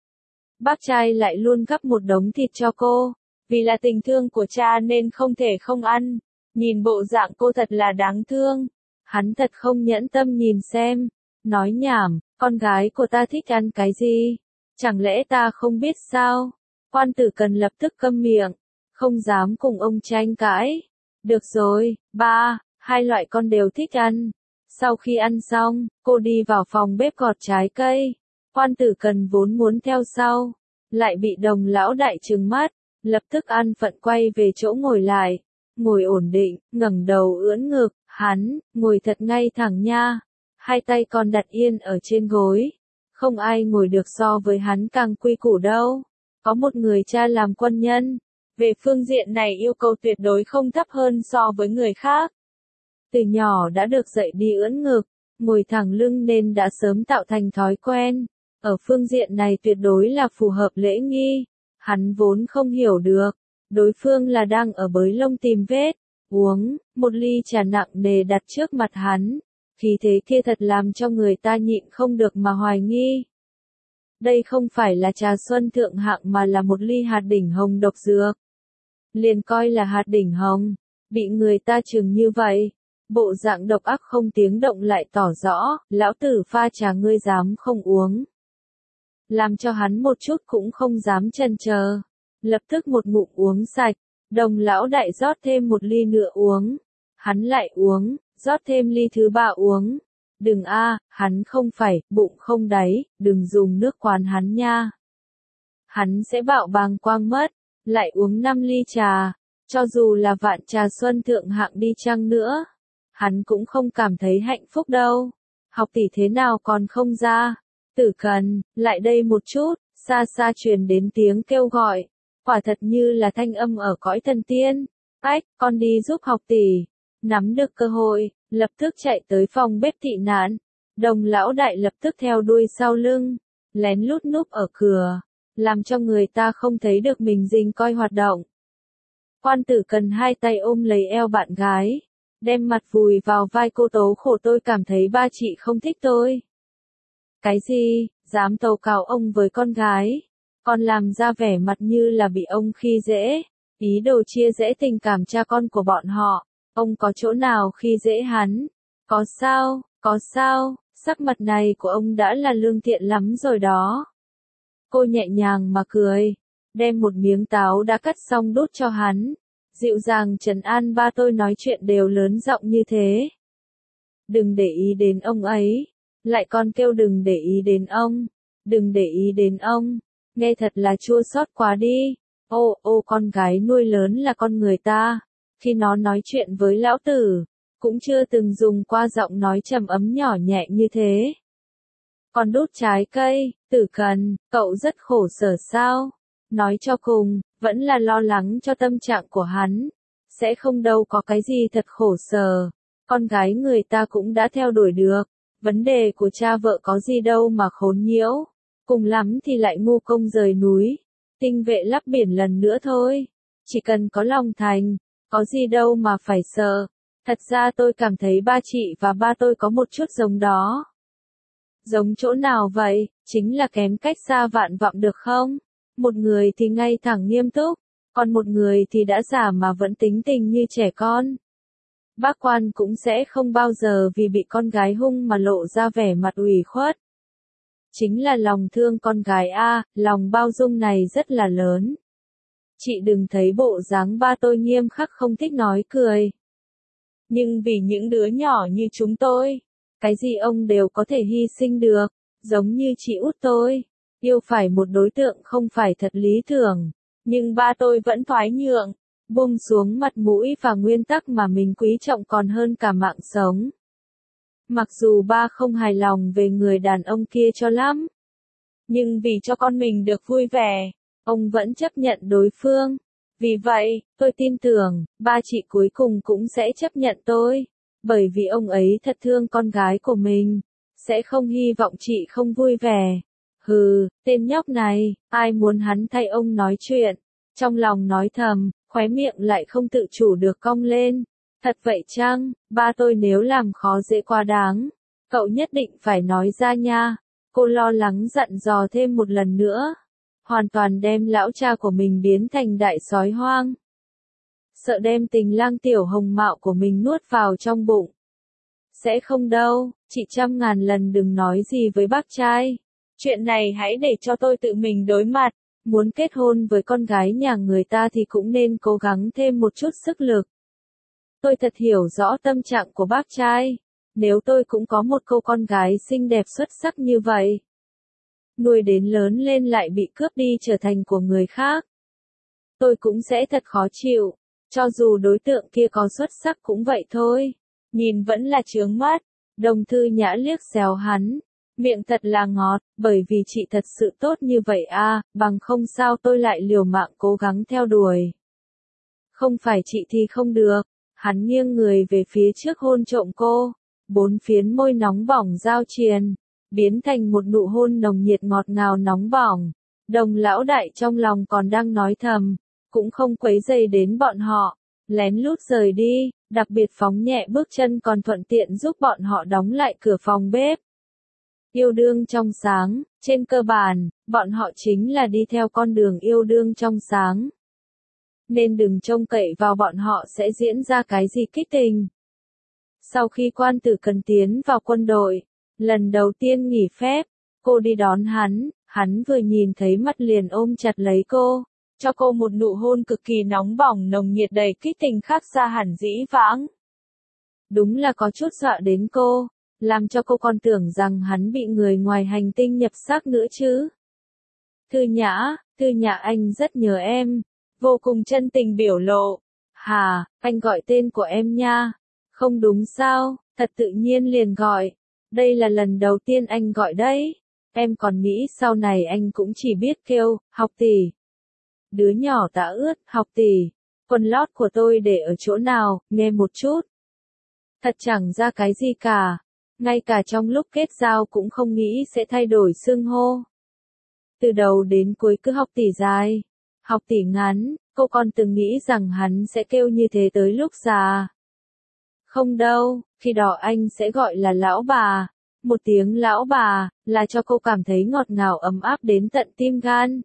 Bác trai lại luôn gắp một đống thịt cho cô, vì là tình thương của cha nên không thể không ăn. Nhìn bộ dạng cô thật là đáng thương. Hắn thật không nhẫn tâm nhìn xem, nói nhảm, con gái của ta thích ăn cái gì? Chẳng lẽ ta không biết sao? Quan Tử Cần lập tức câm miệng, không dám cùng ông tranh cãi. Được rồi, ba, hai loại con đều thích ăn. Sau khi ăn xong, cô đi vào phòng bếp gọt trái cây. Quan Tử Cần vốn muốn theo sau, lại bị Đồng lão đại trừng mắt, lập tức ăn phận quay về chỗ ngồi lại. Ngồi ổn định, ngẩng đầu ưỡn ngực, hắn, ngồi thật ngay thẳng nha. Hai tay còn đặt yên ở trên gối. Không ai ngồi được so với hắn càng quy củ đâu. Có một người cha làm quân nhân. Về phương diện này yêu cầu tuyệt đối không thấp hơn so với người khác. Từ nhỏ đã được dạy đi ưỡn ngực, ngồi thẳng lưng nên đã sớm tạo thành thói quen. Ở phương diện này tuyệt đối là phù hợp lễ nghi. Hắn vốn không hiểu được. Đối phương là đang ở bới lông tìm vết, uống, một ly trà nặng nề đặt trước mặt hắn, khí thế kia thật làm cho người ta nhịn không được mà hoài nghi. Đây không phải là trà xuân thượng hạng mà là một ly hạt đỉnh hồng độc dược. Liền coi là hạt đỉnh hồng, bị người ta chừng như vậy, bộ dạng độc ác không tiếng động lại tỏ rõ, lão tử pha trà ngươi dám không uống. Làm cho hắn một chút cũng không dám chần chờ. Lập tức một ngụm uống sạch, Đồng lão đại rót thêm một ly nữa uống. Hắn lại uống, rót thêm ly thứ ba uống. Đừng a, hắn không phải, bụng không đáy, đừng dùng nước quán hắn nha. Hắn sẽ bạo bàng quang mất, lại uống 5 ly trà, cho dù là vạn trà xuân thượng hạng đi chăng nữa. Hắn cũng không cảm thấy hạnh phúc đâu. Học tỷ thế nào còn không ra? Tử Cần, lại đây một chút, xa xa truyền đến tiếng kêu gọi. Quả thật như là thanh âm ở cõi thần tiên. Ách, con đi giúp học tỷ. Nắm được cơ hội, lập tức chạy tới phòng bếp tị nạn. Đồng lão đại lập tức theo đuôi sau lưng, lén lút núp ở cửa, làm cho người ta không thấy được mình rình coi hoạt động. Quan Tử Cần hai tay ôm lấy eo bạn gái, đem mặt vùi vào vai cô, tố khổ, tôi cảm thấy ba chị không thích tôi. Cái gì, dám tố cáo ông với con gái? Còn làm ra vẻ mặt như là bị ông khi dễ, ý đồ chia rẽ tình cảm cha con của bọn họ. Ông có chỗ nào khi dễ hắn? Có sao, sắc mặt này của ông đã là lương thiện lắm rồi đó. Cô nhẹ nhàng mà cười, đem một miếng táo đã cắt xong đút cho hắn, dịu dàng trấn an, ba tôi nói chuyện đều lớn giọng như thế. Đừng để ý đến ông ấy, lại còn kêu đừng để ý đến ông, đừng để ý đến ông. Nghe thật là chua xót quá đi. Ô con gái nuôi lớn là con người ta. Khi nó nói chuyện với lão tử, cũng chưa từng dùng qua giọng nói trầm ấm nhỏ nhẹ như thế. Còn đút trái cây, Tử Cần, cậu rất khổ sở sao? Nói cho cùng, vẫn là lo lắng cho tâm trạng của hắn. Sẽ không đâu có cái gì thật khổ sở. Con gái người ta cũng đã theo đuổi được. Vấn đề của cha vợ có gì đâu mà khốn nhiễu. Cùng lắm thì lại ngu công rời núi, tinh vệ lấp biển lần nữa thôi. Chỉ cần có lòng thành, có gì đâu mà phải sợ. Thật ra tôi cảm thấy ba chị và ba tôi có một chút giống đó. Giống chỗ nào vậy? Chính là kém cách xa vạn vọng được không? Một người thì ngay thẳng nghiêm túc, còn một người thì đã già mà vẫn tính tình như trẻ con. Bác Quan cũng sẽ không bao giờ vì bị con gái hung mà lộ ra vẻ mặt ủy khuất. Chính là lòng thương con gái a, lòng bao dung này rất là lớn. Chị đừng thấy bộ dáng ba tôi nghiêm khắc không thích nói cười. Nhưng vì những đứa nhỏ như chúng tôi, cái gì ông đều có thể hy sinh được, giống như chị út tôi, yêu phải một đối tượng không phải thật lý tưởng, nhưng ba tôi vẫn thoái nhượng, buông xuống mặt mũi và nguyên tắc mà mình quý trọng còn hơn cả mạng sống. Mặc dù ba không hài lòng về người đàn ông kia cho lắm, nhưng vì cho con mình được vui vẻ, ông vẫn chấp nhận đối phương. Vì vậy, tôi tin tưởng, ba chị cuối cùng cũng sẽ chấp nhận tôi. Bởi vì ông ấy thật thương con gái của mình. Sẽ không hy vọng chị không vui vẻ. Hừ, tên nhóc này, ai muốn hắn thay ông nói chuyện. Trong lòng nói thầm, khóe miệng lại không tự chủ được cong lên. Thật vậy chăng, ba tôi nếu làm khó dễ quá đáng, cậu nhất định phải nói ra nha. Cô lo lắng dặn dò thêm một lần nữa. Hoàn toàn đem lão cha của mình biến thành đại sói hoang. Sợ đem tình lang tiểu hồng mạo của mình nuốt vào trong bụng. Sẽ không đâu, chị trăm ngàn lần đừng nói gì với bác trai. Chuyện này hãy để cho tôi tự mình đối mặt. Muốn kết hôn với con gái nhà người ta thì cũng nên cố gắng thêm một chút sức lực. Tôi thật hiểu rõ tâm trạng của bác trai. Nếu tôi cũng có một cô con gái xinh đẹp xuất sắc như vậy, nuôi đến lớn lên lại bị cướp đi trở thành của người khác, tôi cũng sẽ thật khó chịu. Cho dù đối tượng kia có xuất sắc cũng vậy thôi. Nhìn vẫn là chướng mắt. Đồng Thư Nhã liếc xéo hắn. Miệng thật là ngọt, bởi vì chị thật sự tốt như vậy a, bằng không sao tôi lại liều mạng cố gắng theo đuổi. Không phải chị thì không được. Hắn nghiêng người về phía trước hôn trộm cô. 4 phiến môi nóng bỏng giao triền, biến thành một nụ hôn nồng nhiệt ngọt ngào nóng bỏng. Đồng lão đại trong lòng còn đang nói thầm, cũng không quấy dày đến bọn họ, lén lút rời đi, đặc biệt phóng nhẹ bước chân còn thuận tiện giúp bọn họ đóng lại cửa phòng bếp. Yêu đương trong sáng, trên cơ bản, bọn họ chính là đi theo con đường yêu đương trong sáng. Nên đừng trông cậy vào bọn họ sẽ diễn ra cái gì kích tình. Sau khi Quan Tử Cần tiến vào quân đội, lần đầu tiên nghỉ phép, cô đi đón hắn vừa nhìn thấy mắt liền ôm chặt lấy cô, cho cô một nụ hôn cực kỳ nóng bỏng nồng nhiệt đầy kích tình khác xa hẳn dĩ vãng. Đúng là có chút dọa đến cô, làm cho cô còn tưởng rằng hắn bị người ngoài hành tinh nhập xác nữa chứ. Thư Nhã anh rất nhớ em, vô cùng chân tình biểu lộ. Hà, anh gọi tên của em nha. Không đúng sao, thật tự nhiên liền gọi. Đây là lần đầu tiên anh gọi đấy. Em còn nghĩ sau này anh cũng chỉ biết kêu, học tỷ. Đứa nhỏ tã ướt, học tỷ. Quần lót của tôi để ở chỗ nào, nghe một chút. Thật chẳng ra cái gì cả. Ngay cả trong lúc kết giao cũng không nghĩ sẽ thay đổi xưng hô. Từ đầu đến cuối cứ học tỷ dài, học tỷ ngắn, cô còn từng nghĩ rằng hắn sẽ kêu như thế tới lúc già. Không đâu, khi đó anh sẽ gọi là lão bà. Một tiếng lão bà, là cho cô cảm thấy ngọt ngào ấm áp đến tận tim gan.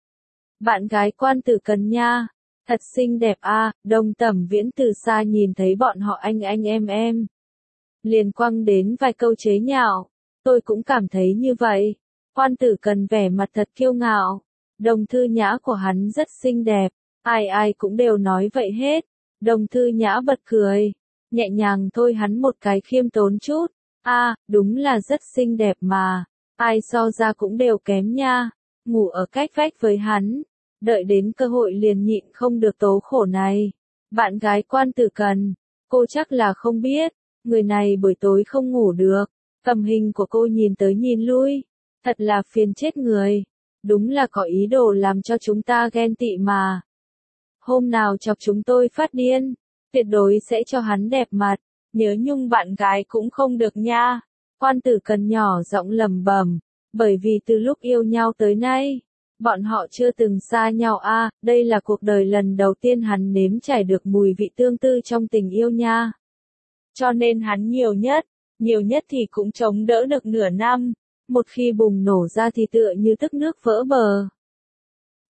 Bạn gái Quan Tử Cần nha, thật xinh đẹp a. Đồng Tẩm Viễn từ xa nhìn thấy bọn họ anh em. Liền quăng đến vài câu chế nhạo, tôi cũng cảm thấy như vậy. Quan Tử Cần vẻ mặt thật kiêu ngạo, Đồng Thư Nhã của hắn rất xinh đẹp, ai cũng đều nói vậy hết. Đồng Thư Nhã bật cười, nhẹ nhàng thôi hắn một cái khiêm tốn chút, đúng là rất xinh đẹp mà, ai so ra cũng đều kém nha, ngủ ở cách vách với hắn, đợi đến cơ hội liền nhịn không được tố khổ này. Bạn gái Quan Tử Cần, cô chắc là không biết, người này buổi tối không ngủ được, cầm hình của cô nhìn tới nhìn lui, thật là phiền chết người, đúng là có ý đồ làm cho chúng ta ghen tị mà. Hôm nào chọc chúng tôi phát điên, tuyệt đối sẽ cho hắn đẹp mặt, nhớ nhung bạn gái cũng không được nha. Quan Tử Cần nhỏ giọng lẩm bẩm, bởi vì từ lúc yêu nhau tới nay, bọn họ chưa từng xa nhau đây là cuộc đời lần đầu tiên hắn nếm trải được mùi vị tương tư trong tình yêu nha. Cho nên hắn nhiều nhất thì cũng chống đỡ được nửa năm, một khi bùng nổ ra thì tựa như tức nước vỡ bờ.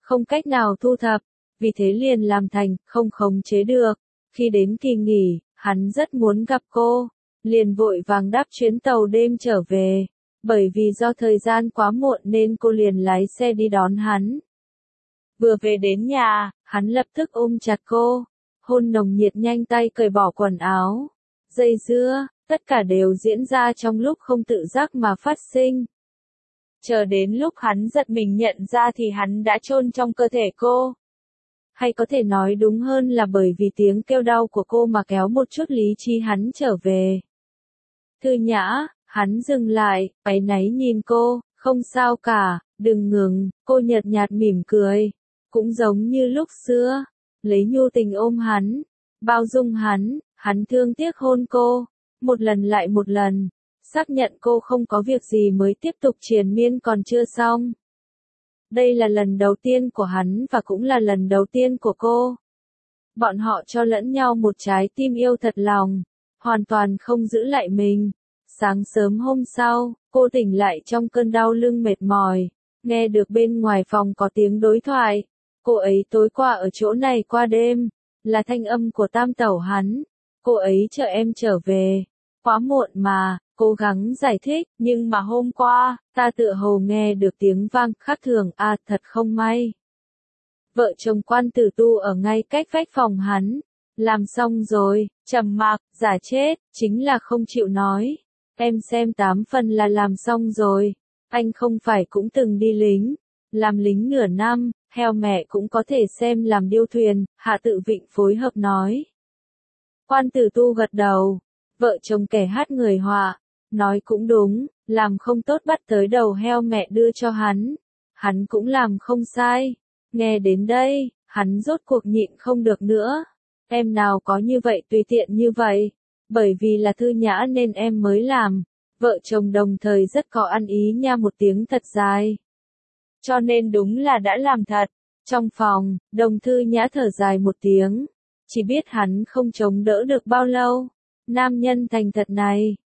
không cách nào thu thập, vì thế liền làm thành, không khống chế được. Khi đến kỳ nghỉ, hắn rất muốn gặp cô, liền vội vàng đáp chuyến tàu đêm trở về. Bởi vì do thời gian quá muộn nên cô liền lái xe đi đón hắn. Vừa về đến nhà, hắn lập tức ôm chặt cô, hôn nồng nhiệt, nhanh tay cởi bỏ quần áo. Dây dưa, tất cả đều diễn ra trong lúc không tự giác mà phát sinh. Chờ đến lúc hắn giật mình nhận ra thì hắn đã chôn trong cơ thể cô. Hay có thể nói đúng hơn là bởi vì tiếng kêu đau của cô mà kéo một chút lý trí hắn trở về. Thư Nhã, hắn dừng lại, áy náy nhìn cô, không sao cả, đừng ngừng, cô nhợt nhạt mỉm cười. Cũng giống như lúc xưa, lấy nhu tình ôm hắn, bao dung hắn thương tiếc hôn cô, một lần lại một lần, xác nhận cô không có việc gì mới tiếp tục triền miên còn chưa xong. Đây là lần đầu tiên của hắn và cũng là lần đầu tiên của cô. Bọn họ cho lẫn nhau một trái tim yêu thật lòng, hoàn toàn không giữ lại mình. Sáng sớm hôm sau, cô tỉnh lại trong cơn đau lưng mệt mỏi, nghe được bên ngoài phòng có tiếng đối thoại. Cô ấy tối qua ở chỗ này qua đêm, là thanh âm của tam tẩu hắn. Cô ấy chờ em trở về, quá muộn mà, cố gắng giải thích, nhưng mà hôm qua, ta tựa hồ nghe được tiếng vang khác thường, thật không may. Vợ chồng Quan Tử Tu ở ngay cách vách phòng hắn, làm xong rồi, trầm mặc, giả chết, chính là không chịu nói. Em xem 8 phần là làm xong rồi, anh không phải cũng từng đi lính, làm lính nửa năm, heo mẹ cũng có thể xem làm điêu thuyền, Hạ Tự Vịnh phối hợp nói. Quan Tử Tu gật đầu, vợ chồng kẻ hát người họa, nói cũng đúng, làm không tốt bắt tới đầu heo mẹ đưa cho hắn cũng làm không sai. Nghe đến đây, hắn rốt cuộc nhịn không được nữa. Em nào có như vậy tùy tiện như vậy, bởi vì là Thư Nhã nên em mới làm. Vợ chồng đồng thời rất có ăn ý nha, một tiếng thật dài. Cho nên đúng là đã làm thật. Trong phòng, Đồng Thư Nhã thở dài một tiếng, chỉ biết hắn không chống đỡ được bao lâu. Nam nhân thành thật này.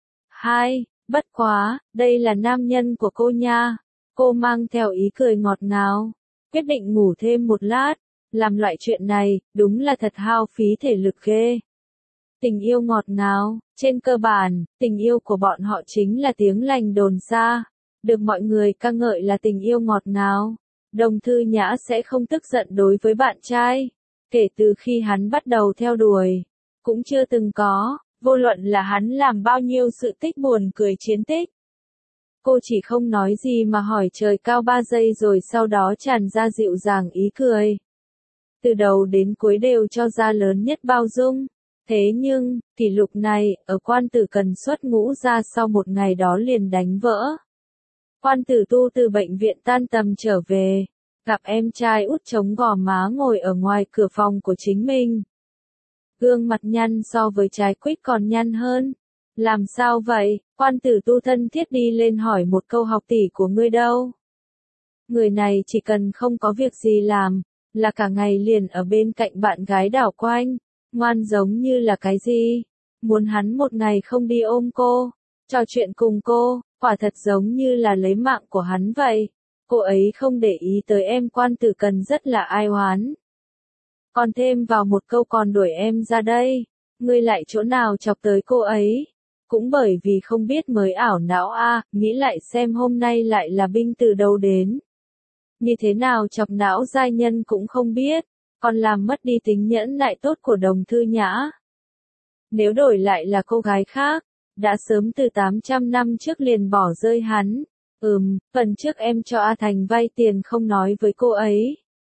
Bất quá, đây là nam nhân của cô nha. Cô mang theo ý cười ngọt ngào, quyết định ngủ thêm một lát. Làm loại chuyện này, đúng là thật hao phí thể lực ghê. Tình yêu ngọt ngào, trên cơ bản, tình yêu của bọn họ chính là tiếng lành đồn xa. Được mọi người ca ngợi là tình yêu ngọt ngào. Đồng Thư Nhã sẽ không tức giận đối với bạn trai. Kể từ khi hắn bắt đầu theo đuổi, cũng chưa từng có, vô luận là hắn làm bao nhiêu sự tích buồn cười chiến tích. Cô chỉ không nói gì mà hỏi trời cao 3 giây rồi sau đó tràn ra dịu dàng ý cười. Từ đầu đến cuối đều cho ra lớn nhất bao dung. Thế nhưng, kỷ lục này, ở Quan Tử Cần xuất ngũ ra sau một ngày đó liền đánh vỡ. Quan Tử Tu từ bệnh viện tan tầm trở về, gặp em trai út chống gò má ngồi ở ngoài cửa phòng của chính mình. Gương mặt nhăn so với trái quýt còn nhăn hơn. Làm sao vậy? Quan Tử Tu thân thiết đi lên hỏi một câu, học tỷ của ngươi đâu? Người này chỉ cần không có việc gì làm, là cả ngày liền ở bên cạnh bạn gái đảo quanh, ngoan giống như là cái gì? Muốn hắn một ngày không đi ôm cô, trò chuyện cùng cô, quả thật giống như là lấy mạng của hắn vậy. Cô ấy không để ý tới em. Quan Tử Cần rất là ai oán. Còn thêm vào một câu còn đuổi em ra đây. Ngươi lại chỗ nào chọc tới cô ấy? Cũng bởi vì không biết mới ảo não nghĩ lại xem hôm nay lại là binh từ đâu đến. Như thế nào chọc não giai nhân cũng không biết, còn làm mất đi tính nhẫn nại tốt của Đồng Thư Nhã. Nếu đổi lại là cô gái khác, đã sớm từ 800 năm trước liền bỏ rơi hắn. Phần trước em cho A Thành vay tiền không nói với cô ấy.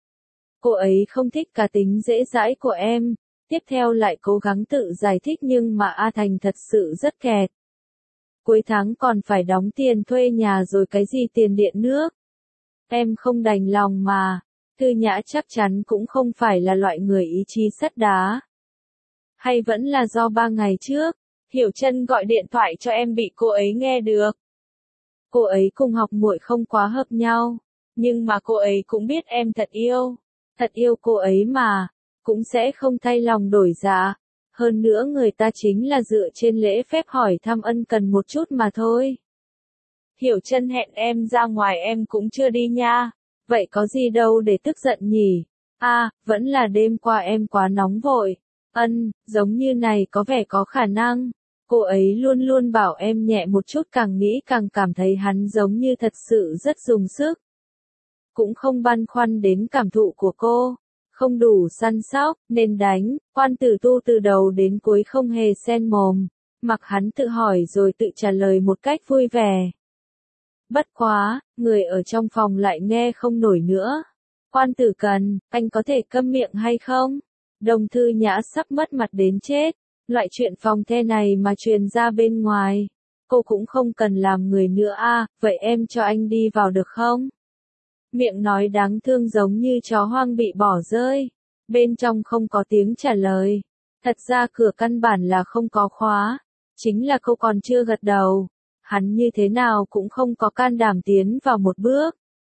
Cô ấy không thích cá tính dễ dãi của em. Tiếp theo lại cố gắng tự giải thích nhưng mà A Thành thật sự rất kẹt. Cuối tháng còn phải đóng tiền thuê nhà rồi cái gì tiền điện nước. Em không đành lòng mà. Thư Nhã chắc chắn cũng không phải là loại người ý chí sắt đá. Hay vẫn là do 3 ngày trước, Hiểu Chân gọi điện thoại cho em bị cô ấy nghe được. Cô ấy cùng học muội không quá hợp nhau, nhưng mà cô ấy cũng biết em thật yêu cô ấy mà, cũng sẽ không thay lòng đổi dạ. Hơn nữa người ta chính là dựa trên lễ phép hỏi thăm ân cần một chút mà thôi. Hiểu Chân hẹn em ra ngoài em cũng chưa đi nha. Vậy có gì đâu để tức giận nhỉ? Vẫn là đêm qua em quá nóng vội. Giống như này có vẻ có khả năng. Cô ấy luôn luôn bảo em nhẹ một chút, càng nghĩ càng cảm thấy hắn giống như thật sự rất dùng sức. Cũng không băn khoăn đến cảm thụ của cô. Không đủ săn sóc, nên đánh. Quan Tử Tu từ đầu đến cuối không hề xen mồm. Mặc hắn tự hỏi rồi tự trả lời một cách vui vẻ. Bất quá, người ở trong phòng lại nghe không nổi nữa. Quan Tử Cần, anh có thể câm miệng hay không? Đồng Thư Nhã sắp mất mặt đến chết. Loại chuyện phòng the này mà truyền ra bên ngoài. Cô cũng không cần làm người nữa vậy em cho anh đi vào được không? Miệng nói đáng thương giống như chó hoang bị bỏ rơi. Bên trong không có tiếng trả lời. Thật ra cửa căn bản là không có khóa. Chính là cô còn chưa gật đầu. Hắn như thế nào cũng không có can đảm tiến vào một bước.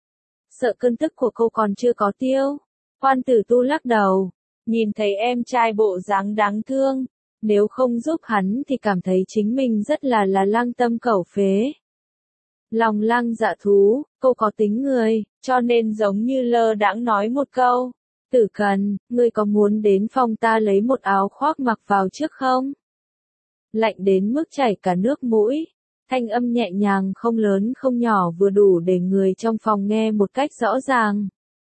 Sợ cơn tức của cô còn chưa có tiêu. Quan Tử Tu lắc đầu. Nhìn thấy em trai bộ dáng đáng thương. Nếu không giúp hắn thì cảm thấy chính mình rất là lang tâm cẩu phế. Lòng lang dạ thú, cô có tính người, cho nên giống như lơ đãng nói một câu. Tử Cần, ngươi có muốn đến phòng ta lấy một áo khoác mặc vào trước không? Lạnh đến mức chảy cả nước mũi. Thanh âm nhẹ nhàng không lớn không nhỏ vừa đủ để người trong phòng nghe một cách rõ ràng.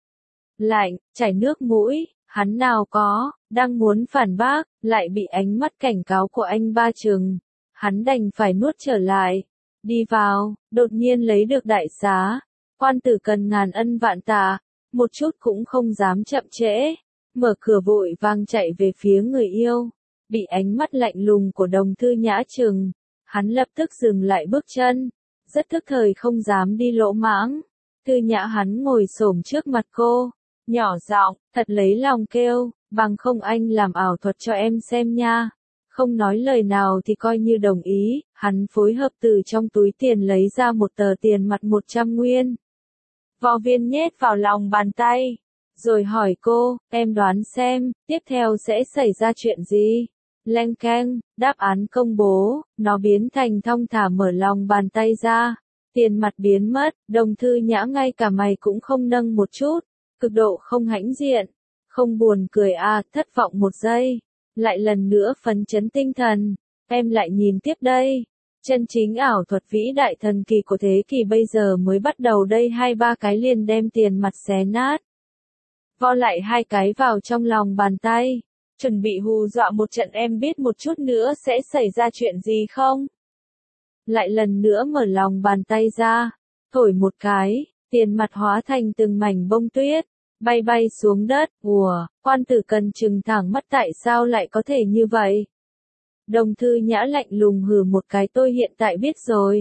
Lạnh, chảy nước mũi, hắn nào có, đang muốn phản bác, lại bị ánh mắt cảnh cáo của anh ba trừng. Hắn đành phải nuốt trở lại. Đi vào, đột nhiên lấy được đại xá. Quan Tử Cần ngàn ân vạn tạ, một chút cũng không dám chậm trễ. Mở cửa vội vàng chạy về phía người yêu. Bị ánh mắt lạnh lùng của Đồng Thư Nhã trừng. Hắn lập tức dừng lại bước chân. Rất thức thời không dám đi lỗ mãng. Thư Nhã hắn ngồi xổm trước mặt cô. Nhỏ giọng, thật lấy lòng kêu, bằng không anh làm ảo thuật cho em xem nha. Không nói lời nào thì coi như đồng ý, hắn phối hợp từ trong túi tiền lấy ra một tờ tiền mặt 100 nguyên. Vò viên nhét vào lòng bàn tay, rồi hỏi cô, em đoán xem, tiếp theo sẽ xảy ra chuyện gì? Leng keng, đáp án công bố, nó biến thành thong thả mở lòng bàn tay ra. Tiền mặt biến mất, Đồng Thư Nhã ngay cả mày cũng không nâng một chút, cực độ không hãnh diện, không buồn cười thất vọng một giây. Lại lần nữa phấn chấn tinh thần, em lại nhìn tiếp đây. Chân chính ảo thuật vĩ đại thần kỳ của thế kỷ bây giờ mới bắt đầu đây, 2-3 cái liền đem tiền mặt xé nát. Vo lại 2 cái vào trong lòng bàn tay, chuẩn bị hù dọa một trận, em biết một chút nữa sẽ xảy ra chuyện gì không? Lại lần nữa mở lòng bàn tay ra, thổi một cái, tiền mặt hóa thành từng mảnh bông tuyết. Bay bay xuống đất, Quan Tử Cần trừng thẳng mắt, tại sao lại có thể như vậy? Đồng Thư Nhã lạnh lùng hừ một cái, tôi hiện tại biết rồi.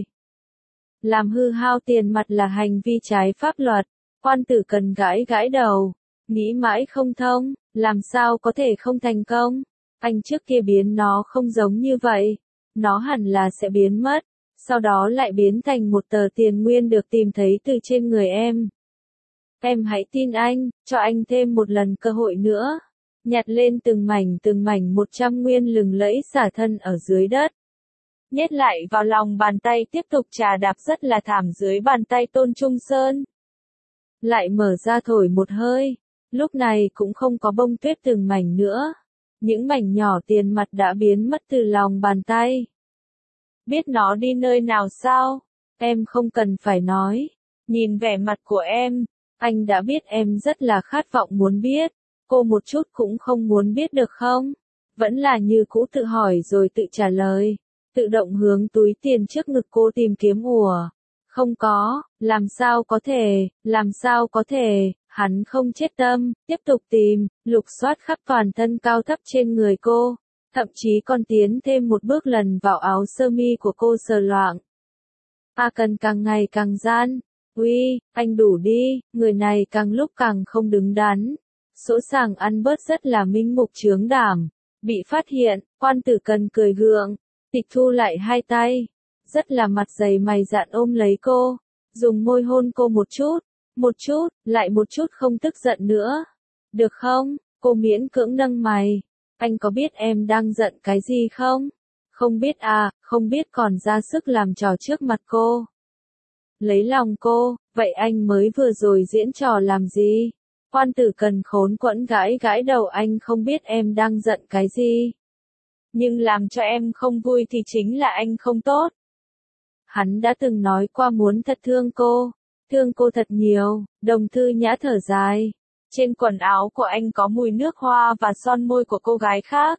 Làm hư hao tiền mặt là hành vi trái pháp luật. Quan Tử Cần gãi gãi đầu, nghĩ mãi không thông, làm sao có thể không thành công? Anh trước kia biến nó không giống như vậy. Nó hẳn là sẽ biến mất, sau đó lại biến thành một tờ tiền nguyên được tìm thấy từ trên người em. Em hãy tin anh, cho anh thêm một lần cơ hội nữa. Nhặt lên từng mảnh 100 nguyên lừng lẫy xả thân ở dưới đất. Nhét lại vào lòng bàn tay, tiếp tục trà đạp rất là thảm dưới bàn tay Tôn Trung Sơn. Lại mở ra thổi một hơi. Lúc này cũng không có bông tuyết từng mảnh nữa. Những mảnh nhỏ tiền mặt đã biến mất từ lòng bàn tay. Biết nó đi nơi nào sao? Em không cần phải nói. Nhìn vẻ mặt của em. Anh đã biết em rất là khát vọng muốn biết. Cô một chút cũng không muốn biết được không? Vẫn là như cũ tự hỏi rồi tự trả lời. Tự động hướng túi tiền trước ngực cô tìm kiếm. Không có, làm sao có thể, hắn không chết tâm, tiếp tục tìm, lục soát khắp toàn thân cao thấp trên người cô. Thậm chí còn tiến thêm một bước lần vào áo sơ mi của cô sờ loạng. Cần càng ngày càng gian. Uy, anh đủ đi, người này càng lúc càng không đứng đắn. Sỗ sàng ăn bớt rất là minh mục chướng đảm. Bị phát hiện, Quan Tử Cần cười gượng, tịch thu lại 2 tay. Rất là mặt dày mày dạn ôm lấy cô, dùng môi hôn cô một chút, lại một chút, không tức giận nữa. Được không? Cô miễn cưỡng nâng mày. Anh có biết em đang giận cái gì không? Không biết không biết còn ra sức làm trò trước mặt cô. lấy lòng cô, vậy anh mới vừa rồi diễn trò làm gì? Quan Tử Cần khốn quẫn gãi gãi đầu, anh không biết em đang giận cái gì. Nhưng làm cho em không vui thì chính là anh không tốt. Hắn đã từng nói qua muốn thật thương cô thật nhiều. Đồng Thư Nhã thở dài. Trên quần áo của anh có mùi nước hoa và son môi của cô gái khác.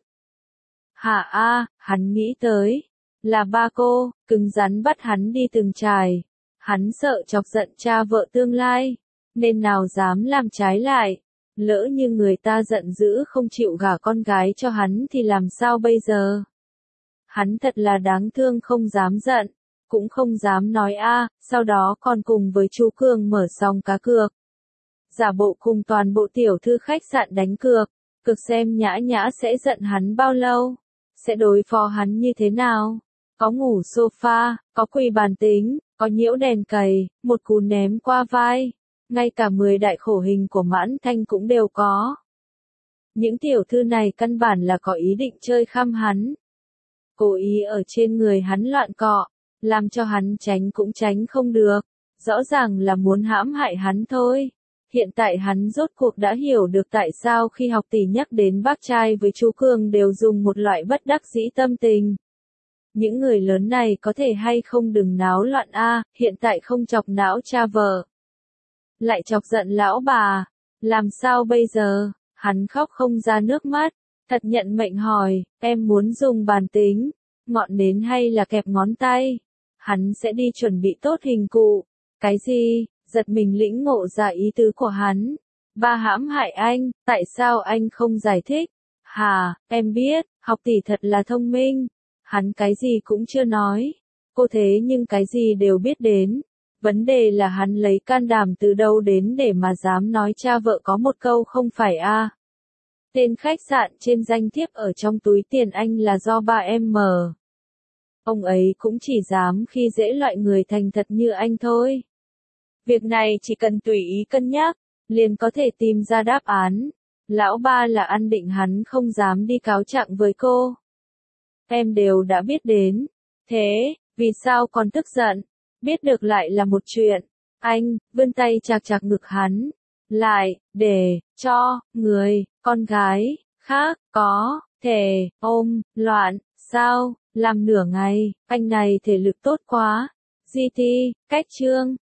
Hả a, hắn nghĩ tới. Là ba cô, cứng rắn bắt hắn đi từng trải. Hắn sợ chọc giận cha vợ tương lai, nên nào dám làm trái lại. Lỡ như người ta giận dữ không chịu gả con gái cho hắn thì làm sao bây giờ? Hắn thật là đáng thương, không dám giận, cũng không dám nói sau đó còn cùng với chú Cường mở sòng cá cược. Giả bộ cùng toàn bộ tiểu thư khách sạn đánh cược, cực xem Nhã Nhã sẽ giận hắn bao lâu, sẽ đối phó hắn như thế nào. Có ngủ sofa, có quỳ bàn tính, có nhiễu đèn cầy, một cú ném qua vai. Ngay cả 10 đại khổ hình của Mãn Thanh cũng đều có. Những tiểu thư này căn bản là có ý định chơi khăm hắn. Cố ý ở trên người hắn loạn cọ, làm cho hắn tránh cũng tránh không được. Rõ ràng là muốn hãm hại hắn thôi. Hiện tại hắn rốt cuộc đã hiểu được tại sao khi học tỷ nhắc đến bác trai với chú Cường đều dùng một loại bất đắc dĩ tâm tình. Những người lớn này có thể hay không đừng náo loạn hiện tại không chọc não cha vợ. Lại chọc giận lão bà, làm sao bây giờ? Hắn khóc không ra nước mắt, thật nhận mệnh hỏi, em muốn dùng bàn tính, ngọn nến hay là kẹp ngón tay? Hắn sẽ đi chuẩn bị tốt hình cụ. Cái gì? Giật mình lĩnh ngộ ra ý tứ của hắn. Ba hãm hại anh, tại sao anh không giải thích? Hà, em biết, học tỷ thật là thông minh. Hắn cái gì cũng chưa nói. Cô thế nhưng cái gì đều biết đến. Vấn đề là hắn lấy can đảm từ đâu đến để mà dám nói cha vợ có một câu không phải Tên khách sạn trên danh thiếp ở trong túi tiền anh là do ba em mở. Ông ấy cũng chỉ dám khi dễ loại người thành thật như anh thôi. Việc này chỉ cần tùy ý cân nhắc, liền có thể tìm ra đáp án. Lão ba là ăn định hắn không dám đi cáo trạng với cô. Em đều đã biết đến. Thế, vì sao còn tức giận? Biết được lại là một chuyện. Anh, vươn tay chạc chạc ngực hắn. Lại, để, cho, người, con gái, khác, có, thể, ôm, loạn, sao, làm nửa ngày, anh này thể lực tốt quá. GT, cách chương.